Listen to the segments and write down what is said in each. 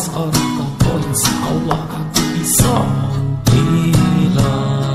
wis ora apa, insyaallah aku bisa hilang.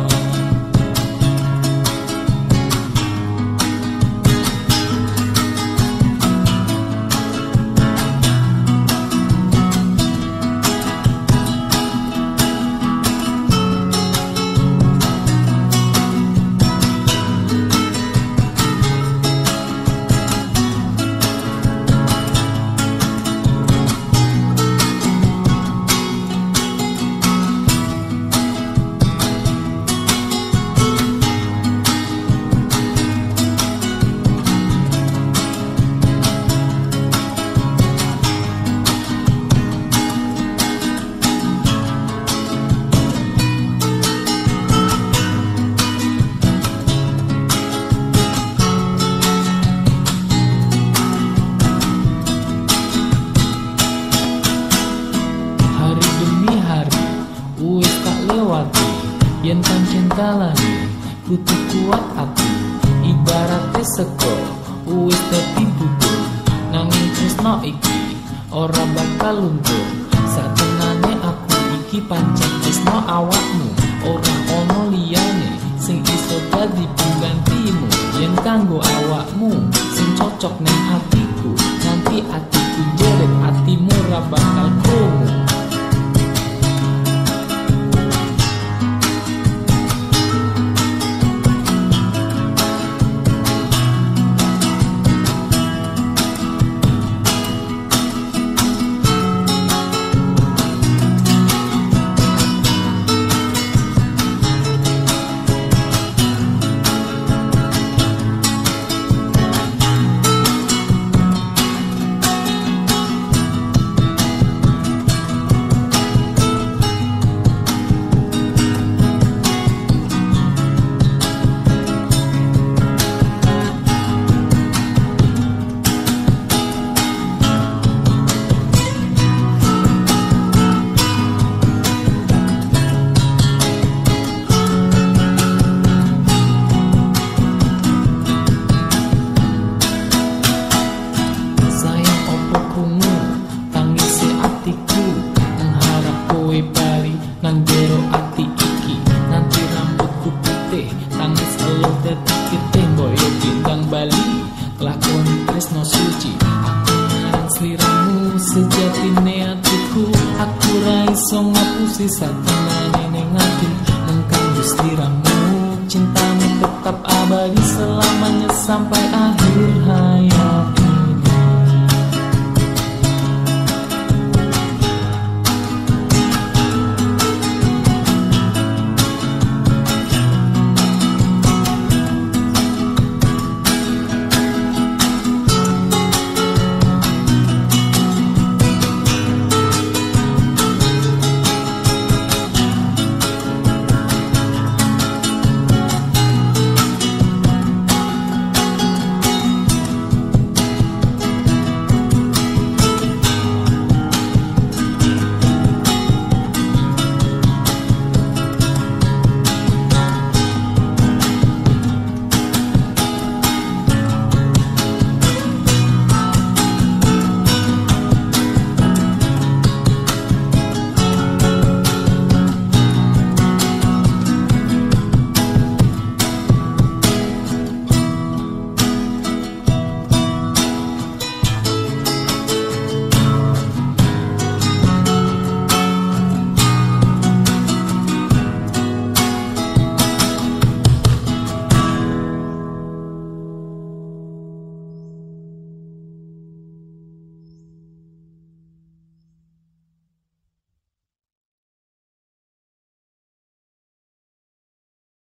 Yen pancen kalane kudu kuat ati, ibarate sego wis dadi bubur. Nanging tresno iki ora bakal luntur. Satenane aku iki pancen tresno awakmu, ora ono liyane sing iso dadi penggantimu. Yen kanggo awakmu sing cocok nang atiku, nanti atiku jeret, atimu ora bakal krungu. Nang jero ati iki nanti rambutku putih, tangis elo dadi getih, boyo bintang Bali lakoni tresno suci. Aku marang sliramu sejatine atiku, aku ra iso ngapusi satene